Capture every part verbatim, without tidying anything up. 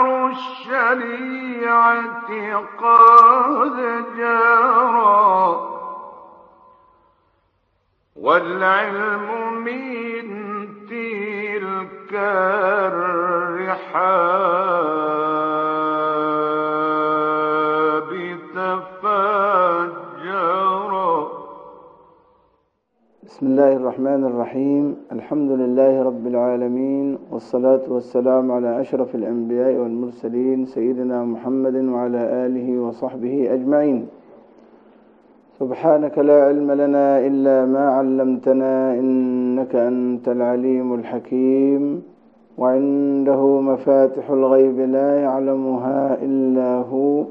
مدار الشريعة قد جرى، والعلم من تلك الرحاب تفجرا. بسم الله الرحمن الرحيم. الحمد لله رب العالمين، والصلاة والسلام على أشرف الأنبياء والمرسلين سيدنا محمد وعلى آله وصحبه أجمعين. سبحانك لا علم لنا إلا ما علمتنا، إنك أنت العليم الحكيم. وعنده مفاتح الغيب لا يعلمها إلا هو،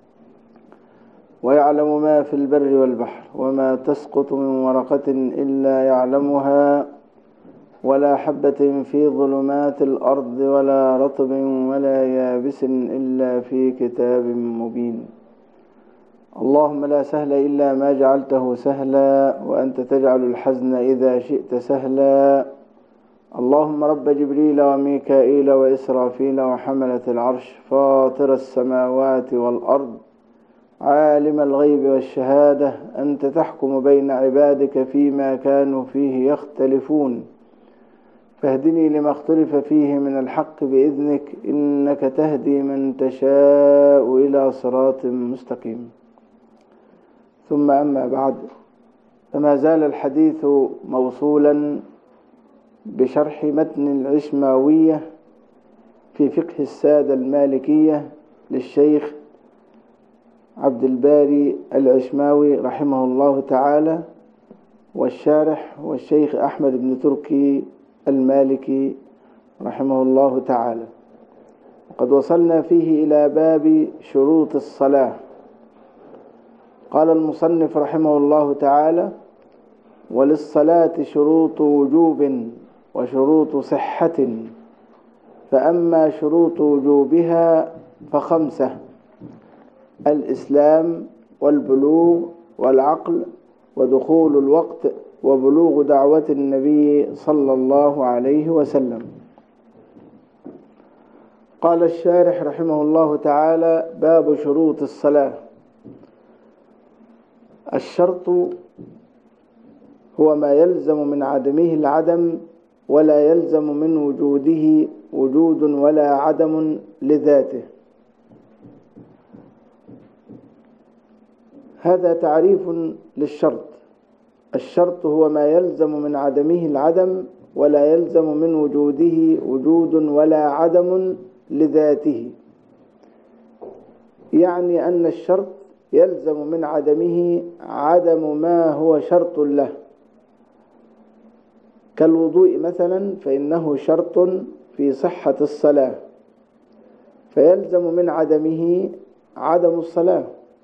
ويعلم ما في البر والبحر، وما تسقط من ورقة إلا يعلمها، ولا حبة في ظلمات الأرض ولا رطب ولا يابس إلا في كتاب مبين. اللهم لا سهل إلا ما جعلته سهلا، وأنت تجعل الحزن إذا شئت سهلا. اللهم رب جبريل وميكائيل وإسرافيل وحملة العرش، فاطر السماوات والأرض، عالم الغيب والشهادة، أنت تحكم بين عبادك فيما كانوا فيه يختلفون، فاهدني لما اختلف فيه من الحق بإذنك، إنك تهدي من تشاء إلى صراط مستقيم. ثم أما بعد، فما زال الحديث موصولا بشرح متن العشماوية في فقه السادة المالكية للشيخ عبد الباري العشماوي رحمه الله تعالى، والشارح والشيخ أحمد بن تركي المالكي رحمه الله تعالى. وقد وصلنا فيه إلى باب شروط الصلاة. قال المصنف رحمه الله تعالى: وللصلاة شروط وجوب وشروط صحة، فأما شروط وجوبها فخمسة: الإسلام والبلوغ والعقل ودخول الوقت وبلوغ دعوة النبي صلى الله عليه وسلم. قال الشارح رحمه الله تعالى: باب شروط الصلاة. الشرط هو ما يلزم من عدمه العدم، ولا يلزم من وجوده وجود ولا عدم لذاته. هذا تعريف للشرط. الشرط هو ما يلزم من عدمه العدم، ولا يلزم من وجوده وجود ولا عدم لذاته. يعني أن الشرط يلزم من عدمه عدم ما هو شرط له، كالوضوء مثلا، فإنه شرط في صحة الصلاة، فيلزم من عدمه عدم الصلاة.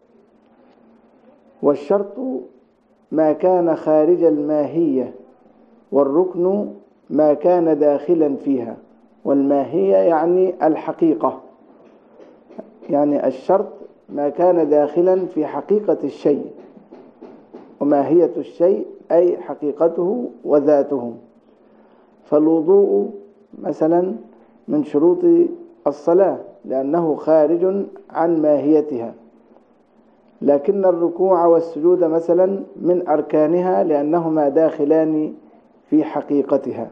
والشرط ما كان خارج الماهية، والركن ما كان داخلا فيها. والماهية يعني الحقيقة، يعني الشرط ما كان داخلا في حقيقة الشيء، وماهية الشيء أي حقيقته وذاته. فالوضوء مثلا من شروط الصلاة لأنه خارج عن ماهيتها، لكن الركوع والسجود مثلا من أركانها لأنهما داخلان في حقيقتها.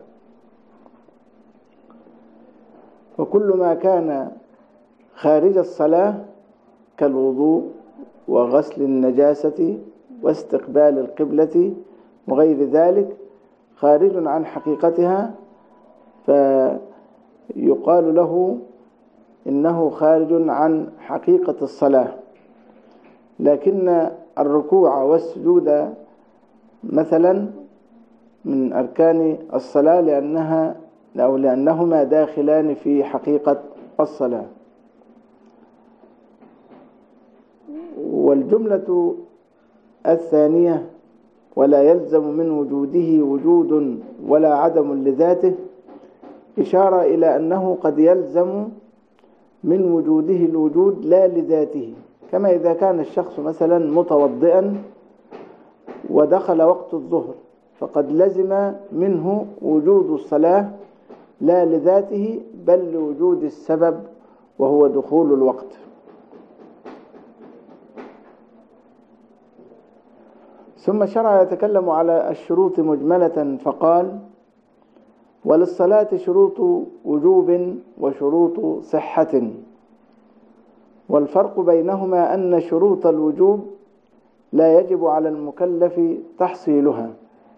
وكل ما كان خارج الصلاة كالوضوء وغسل النجاسة واستقبال القبلة وغير ذلك خارج عن حقيقتها، فيقال له إنه خارج عن حقيقة الصلاة. لكن الركوع والسجود مثلا من أركان الصلاة لأنها أو لأنهما داخلان في حقيقة الصلاة. والجملة الثانية: ولا يلزم من وجوده وجود ولا عدم لذاته، إشارة إلى أنه قد يلزم من وجوده الوجود لا لذاته، كما إذا كان الشخص مثلا متوضئا ودخل وقت الظهر، فقد لزم منه وجود الصلاة لا لذاته بل لوجود السبب وهو دخول الوقت. ثم شرع يتكلم على الشروط مجملة فقال: وللصلاة شروط وجوب وشروط صحة، والفرق بينهما أن شروط الوجوب لا يجب على المكلف تحصيلها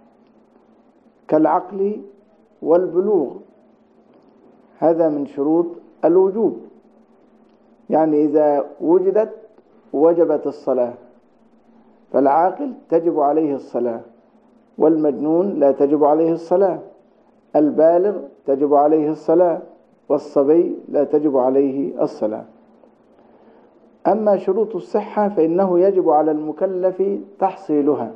كالعقل والبلوغ، هذا من شروط الوجوب، يعني إذا وجدت وجبت الصلاة، فالعاقل تجب عليه الصلاة، والمجنون لا تجب عليه الصلاة، البالغ تجب عليه الصلاة، والصبي لا تجب عليه الصلاة. أما شروط الصحة فإنه يجب على المكلف تحصيلها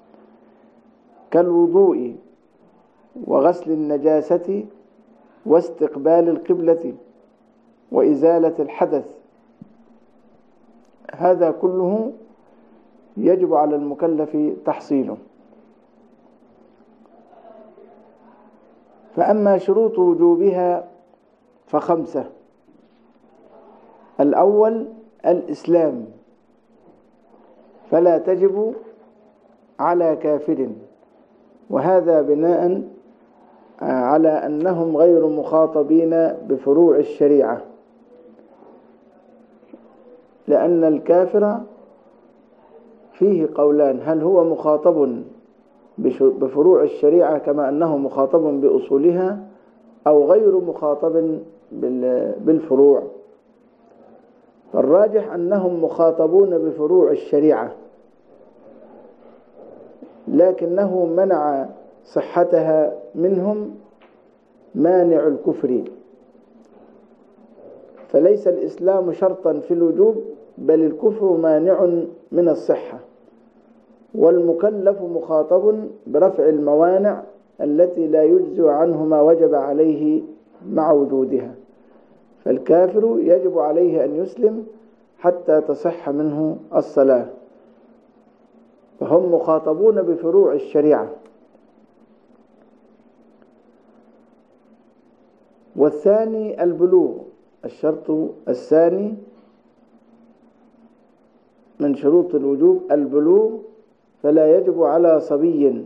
كالوضوء وغسل النجاسة واستقبال القبلة وإزالة الحدث، هذا كله يجب على المكلف تحصيله. فأما شروط وجوبها فخمسة: الأول الإسلام، فلا تجب على كافر، وهذا بناء على أنهم غير مخاطبين بفروع الشريعة، لأن الكافر فيه قولان: هل هو مخاطب بفروع الشريعة كما أنه مخاطب بأصولها، أو غير مخاطب بالفروع؟ فالراجح أنهم مخاطبون بفروع الشريعة، لكنه منع صحتها منهم مانع الكفر، فليس الإسلام شرطا في الوجوب، بل الكفر مانع من الصحة، والمكلف مخاطب برفع الموانع التي لا يجزئ عنه ما وجب عليه مع وجودها، فالكافر يجب عليه أن يسلم حتى تصح منه الصلاة، فهم مخاطبون بفروع الشريعة. والثاني البلوغ، الشرط الثاني من شروط الوجوب البلوغ، فلا يجب على صبي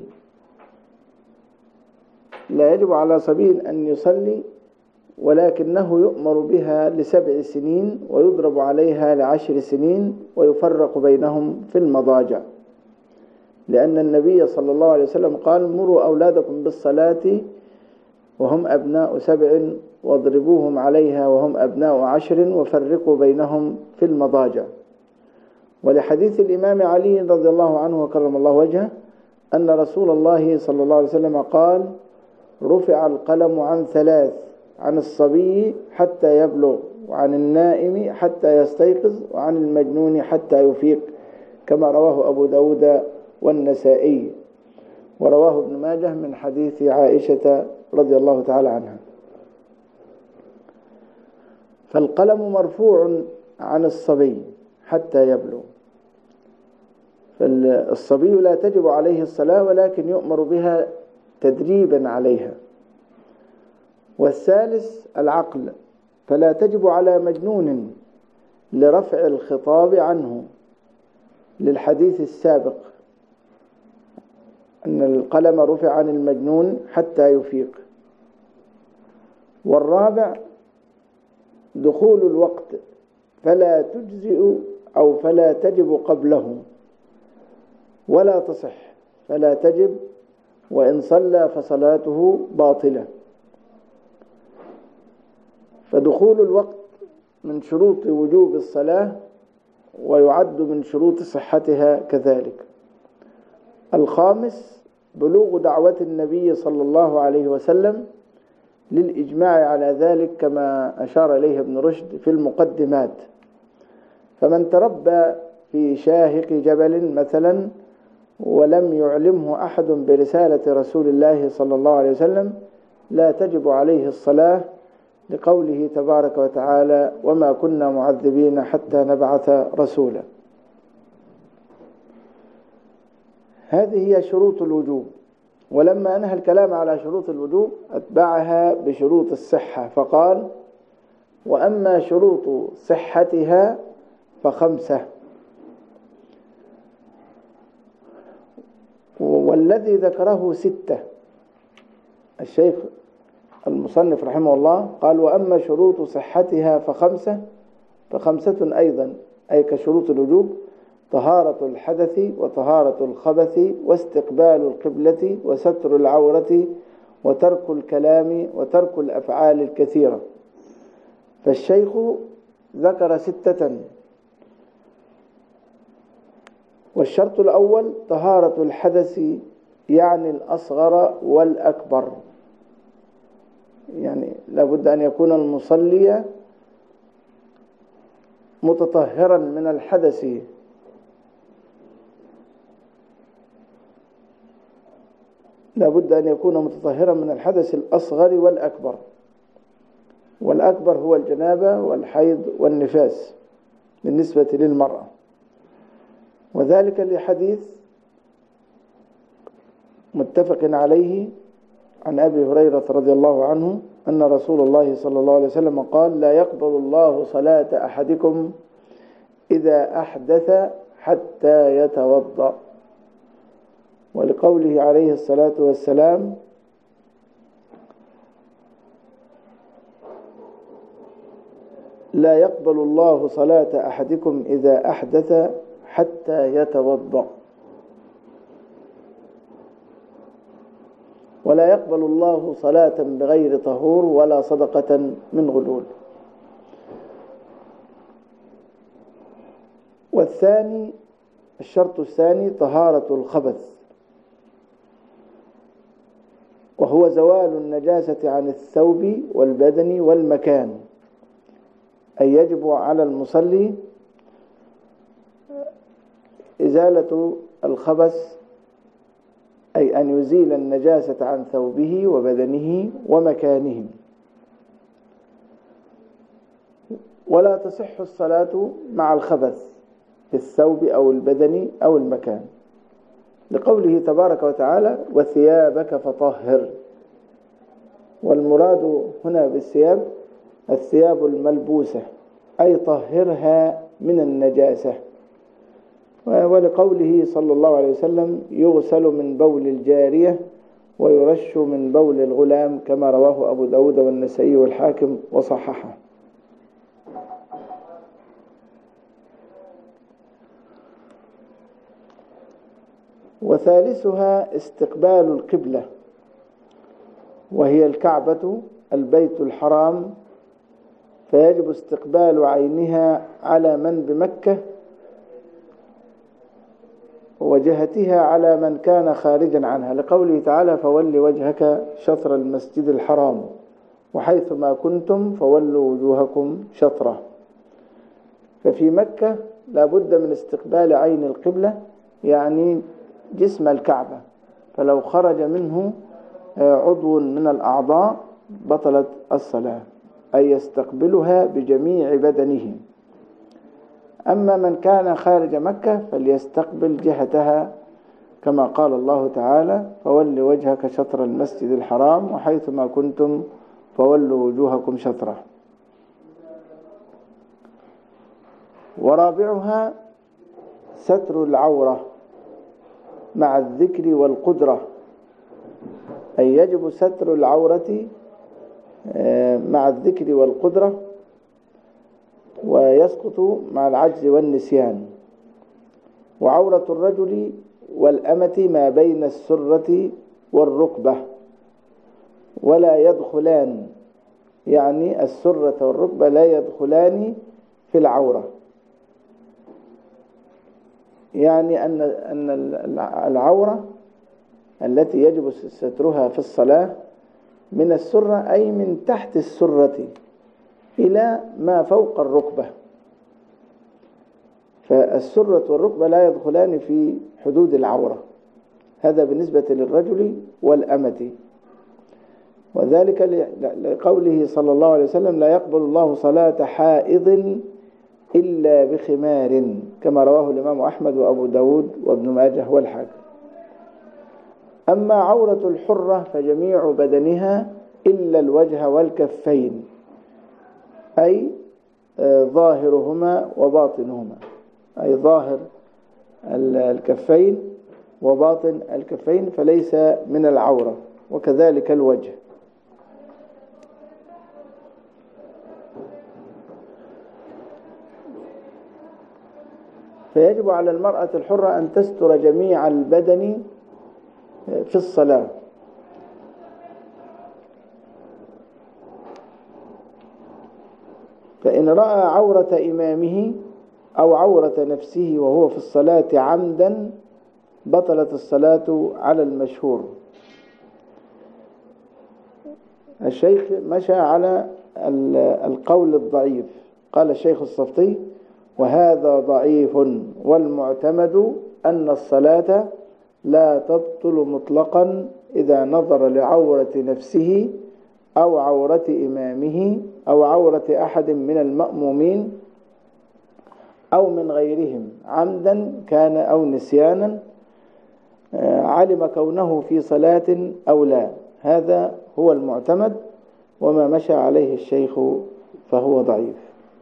لا يجب على صبي أن يصلي، ولكنه يؤمر بها لسبع سنين ويضرب عليها لعشر سنين ويفرق بينهم في المضاجع، لأن النبي صلى الله عليه وسلم قال: مروا أولادكم بالصلاة وهم أبناء سبع واضربوهم عليها وهم أبناء عشر وفرقوا بينهم في المضاجع. ولحديث الإمام علي رضي الله عنه وكرم الله وجهه أن رسول الله صلى الله عليه وسلم قال: رفع القلم عن ثلاث: عن الصبي حتى يبلغ، وعن النائم حتى يستيقظ، وعن المجنون حتى يفيق، كما رواه أبو داود والنسائي، ورواه ابن ماجه من حديث عائشة رضي الله تعالى عنها. فالقلم مرفوع عن الصبي حتى يبلغ، فالصبي لا تجب عليه الصلاة، ولكن يؤمر بها تدريبا عليها. والثالث العقل، فلا تجب على مجنون لرفع الخطاب عنه، للحديث السابق أن القلم رفع عن المجنون حتى يفيق. والرابع دخول الوقت، فلا تجزئ أو فلا تجب قبله ولا تصح، فلا تجب، وإن صلى فصلاته باطلة. فدخول الوقت من شروط وجوب الصلاة، ويعد من شروط صحتها كذلك. الخامس بلوغ دعوة النبي صلى الله عليه وسلم، للإجماع على ذلك كما أشار إليه ابن رشد في المقدمات. فمن تربى في شاهق جبل مثلا ولم يعلمه أحد برسالة رسول الله صلى الله عليه وسلم لا تجب عليه الصلاة، لقوله تبارك وتعالى: وما كنا معذبين حتى نبعث رسولا. هذه هي شروط الوجوب. ولما أنهى الكلام على شروط الوجوب أتبعها بشروط الصحة، فقال: وأما شروط صحتها فخمسة. والذي ذكره ستة. الشيخ المصنف رحمه الله قال: وأما شروط صحتها فخمسة فخمسة أيضا، أي كشروط الوجوب: طهارة الحدث وطهارة الخبث واستقبال القبلة وستر العورة وترك الكلام وترك الأفعال الكثيرة. فالشيخ ذكر ستة. والشرط الأول طهارة الحدث، يعني الأصغر والأكبر، يعني لابد أن يكون المصلي متطهرا من الحدث، لابد أن يكون متطهرا من الحدث الأصغر والأكبر. والأكبر هو الجنابة والحيض والنفاس بالنسبة للمرأة، وذلك لحديث متفق عليه عن أبي هريرة رضي الله عنه أن رسول الله صلى الله عليه وسلم قال: لا يقبل الله صلاة أحدكم إذا أحدث حتى يتوضأ. ولقوله عليه الصلاة والسلام: لا يقبل الله صلاة أحدكم إذا أحدث حتى يتوضأ. ولا يقبل الله صلاة بغير طهور ولا صدقة من غلول. والثاني، الشرط الثاني طهارة الخبث، وهو زوال النجاسة عن الثوب والبدن والمكان، أي يجب على المصلي إزالة الخبث، أي أن يزيل النجاسة عن ثوبه وبدنه ومكانهم. ولا تصح الصلاة مع الخبث في الثوب أو البدن أو المكان، لقوله تبارك وتعالى: وثيابك فطهر. والمراد هنا بالثياب الثياب الملبوسة، أي طهرها من النجاسة. ولقوله صلى الله عليه وسلم: يغسل من بول الجارية ويرش من بول الغلام، كما رواه أبو داود والنسائي والحاكم وصححه. وثالثها استقبال القبلة، وهي الكعبة البيت الحرام، فيجب استقبال عينها على من بمكة، وجهتها على من كان خارجا عنها، لقوله تعالى: فول وجهك شطر المسجد الحرام وحيث ما كنتم فولوا وجوهكم شطره. ففي مكة لا بد من استقبال عين القبلة، يعني جسم الكعبة، فلو خرج منه عضو من الأعضاء بطلت الصلاة، أي يستقبلها بجميع بدنه. أما من كان خارج مكة فليستقبل جهتها، كما قال الله تعالى: فول وجهك شطر المسجد الحرام وحيث ما كنتم فولوا وجوهكم شطره. ورابعها ستر العورة مع الذكر والقدرة، أي يجب ستر العورة مع الذكر والقدرة، ويسقط مع العجز والنسيان. وعورة الرجل والأمة ما بين السرة والركبة، ولا يدخلان، يعني السرة والركبة لا يدخلان في العورة، يعني أن أن العورة التي يجب سترها في الصلاة من السرة، أي من تحت السرة إلى ما فوق الركبة، فالسرة والركبة لا يدخلان في حدود العورة. هذا بالنسبة للرجل والأمة. وذلك لقوله صلى الله عليه وسلم: لا يقبل الله صلاة حائض إلا بخمار، كما رواه الإمام أحمد وأبو داود وابن ماجه والحاكم. أما عورة الحرة فجميع بدنها إلا الوجه والكفين، أي ظاهرهما وباطنهما، أي ظاهر الكفين وباطن الكفين، فليس من العورة، وكذلك الوجه. فيجب على المرأة الحرة أن تستر جميع البدن في الصلاة، فإن رأى عورة إمامه أو عورة نفسه وهو في الصلاة عمدا بطلت الصلاة على المشهور. الشيخ مشى على القول الضعيف، قال الشيخ الصفتي: وهذا ضعيف، والمعتمد أن الصلاة لا تبطل مطلقا إذا نظر لعورة نفسه أو عورة إمامه أو عورة أحد من المأمومين أو من غيرهم عمدا كان أو نسيانا، علم كونه في صلاة أو لا. هذا هو المعتمد، وما مشى عليه الشيخ فهو ضعيف.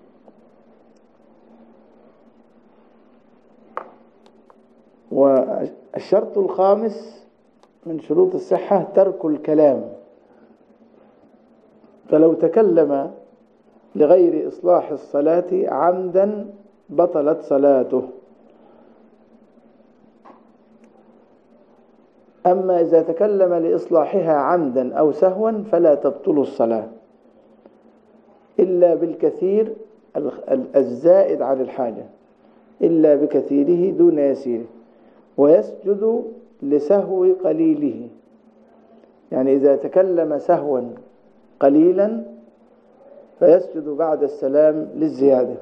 والشرط الخامس من شروط الصحة ترك الكلام، فلو تكلم لغير إصلاح الصلاة عمدا بطلت صلاته. أما إذا تكلم لإصلاحها عمدا أو سهوا فلا تبطل الصلاة إلا بالكثير الزائد عن الحاجة، إلا بكثيره دون يسيره، ويسجد لسهو قليله. يعني إذا تكلم سهوا قليلا فيسجد بعد السلام للزيادة.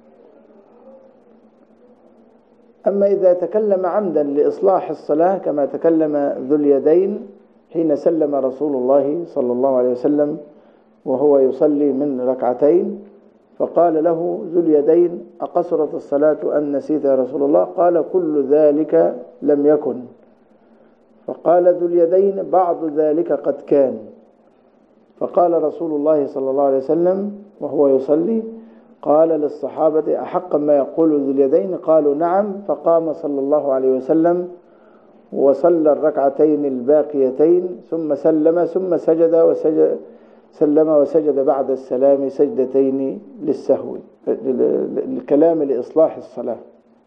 أما إذا تكلم عمدا لإصلاح الصلاة كما تكلم ذو اليدين حين سلم رسول الله صلى الله عليه وسلم وهو يصلي من ركعتين، فقال له ذو اليدين: أقصرت الصلاة أم نسيت يا رسول الله؟ قال: كل ذلك لم يكن. فقال ذو اليدين: بعض ذلك قد كان. فقال رسول الله صلى الله عليه وسلم وهو يصلي، قال للصحابة: أحق ما يقول ذو اليدين؟ قالوا: نعم. فقام صلى الله عليه وسلم وصلى الركعتين الباقيتين، ثم سلم، ثم سجد وسجد سلم وسجد بعد السلام سجدتين للسهو، الكلام لإصلاح الصلاة.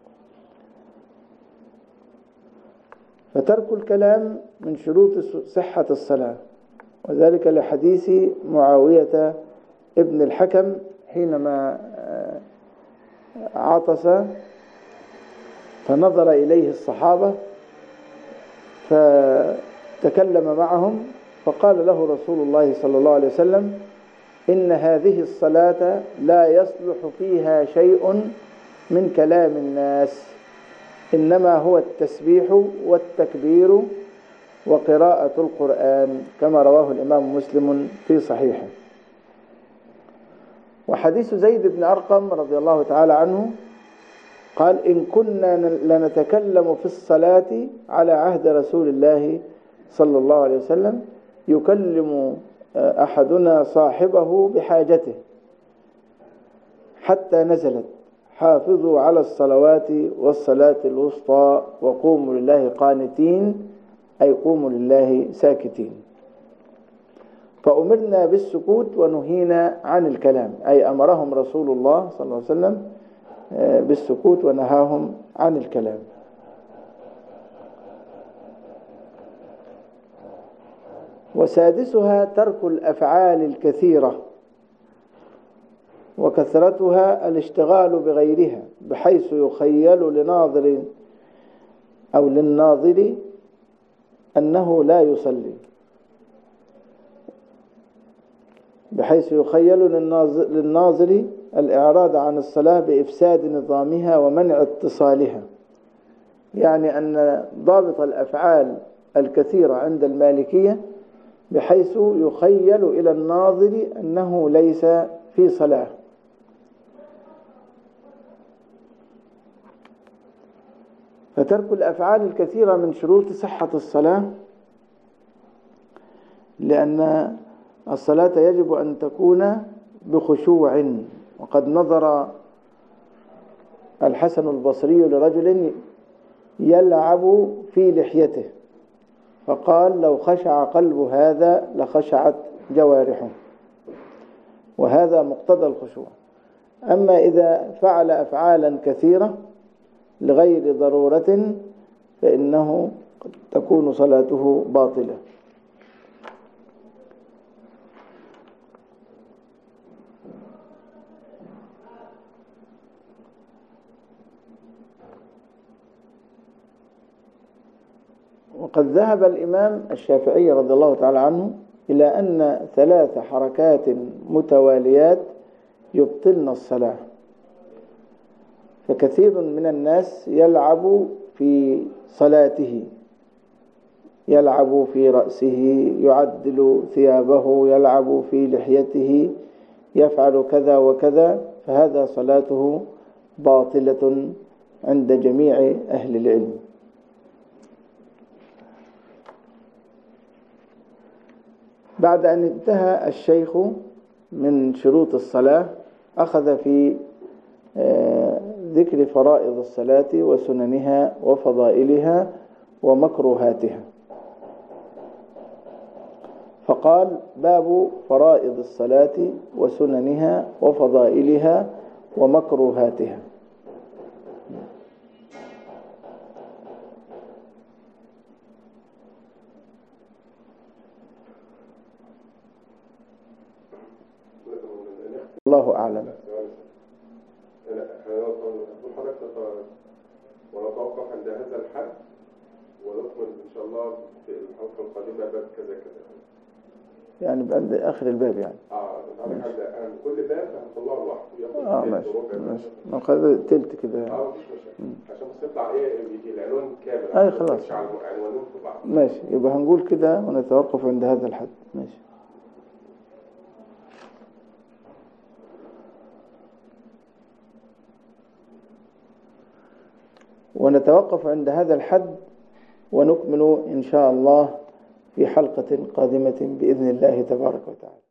فترك الكلام من شروط صحة الصلاة، وذلك لحديث معاوية ابن الحكم حينما عطس فنظر إليه الصحابة فتكلم معهم، فقال له رسول الله صلى الله عليه وسلم: إن هذه الصلاة لا يصلح فيها شيء من كلام الناس، إنما هو التسبيح والتكبير وقراءة القرآن، كما رواه الإمام مسلم في صحيحه. وحديث زيد بن أرقم رضي الله تعالى عنه قال: إن كنا لنتكلم في الصلاة على عهد رسول الله صلى الله عليه وسلم يكلم أحدنا صاحبه بحاجته حتى نزلت: حافظوا على الصلوات والصلاة الوسطى وقوموا لله قانتين، أي قوموا لله ساكتين. فأمرنا بالسكوت ونهينا عن الكلام، أي أمرهم رسول الله صلى الله عليه وسلم بالسكوت ونهاهم عن الكلام. وسادسها ترك الأفعال الكثيرة، وكثرتها الاشتغال بغيرها، بحيث يخيل لناظر أو للناظر أنه لا يصلي، بحيث يخيل للناظر الإعراض عن الصلاة بإفساد نظامها ومنع اتصالها. يعني أن ضابط الأفعال الكثيرة عند المالكية بحيث يخيل إلى الناظر أنه ليس في صلاة. فترك الأفعال الكثيرة من شروط صحة الصلاة، لأن الصلاة يجب أن تكون بخشوع. وقد نظر الحسن البصري لرجل يلعب في لحيته فقال لو خشع قلب هذا لخشعت جوارحه، وهذا مقتضى الخشوع. أما إذا فعل أفعالا كثيرة لغير ضرورة فإنه قد تكون صلاته باطلة. وقد ذهب الإمام الشافعي رضي الله تعالى عنه إلى أن ثلاث حركات متواليات يبطلن الصلاة، فكثير من الناس يلعب في صلاته، يلعب في رأسه، يعدل ثيابه، يلعب في لحيته، يفعل كذا وكذا، فهذا صلاته باطلة عند جميع أهل العلم. بعد أن انتهى الشيخ من شروط الصلاة أخذ في ذكر فرائض الصلاة وسننها وفضائلها ومكروهاتها، فقال: باب فرائض الصلاة وسننها وفضائلها ومكروهاتها. الله أعلم. ونتوقف عند هذا الحد ونكمل إن شاء الله في الحلقة القادمة باب كذا كذا، يعني بعد آخر الباب يعني. اه عندك عند كل باب هنطلعه لوحده. اه ماشي ماشي ناخذ تلت كده. اه مفيش مشاكل عشان بس يطلع ايه العنوان كامل. اي خلاص عنوانين في بعض. ماشي، يبقى هنقول كده ونتوقف عند هذا الحد. ماشي. ونتوقف عند هذا الحد ونكمل إن شاء الله في حلقة قادمة بإذن الله تبارك وتعالى.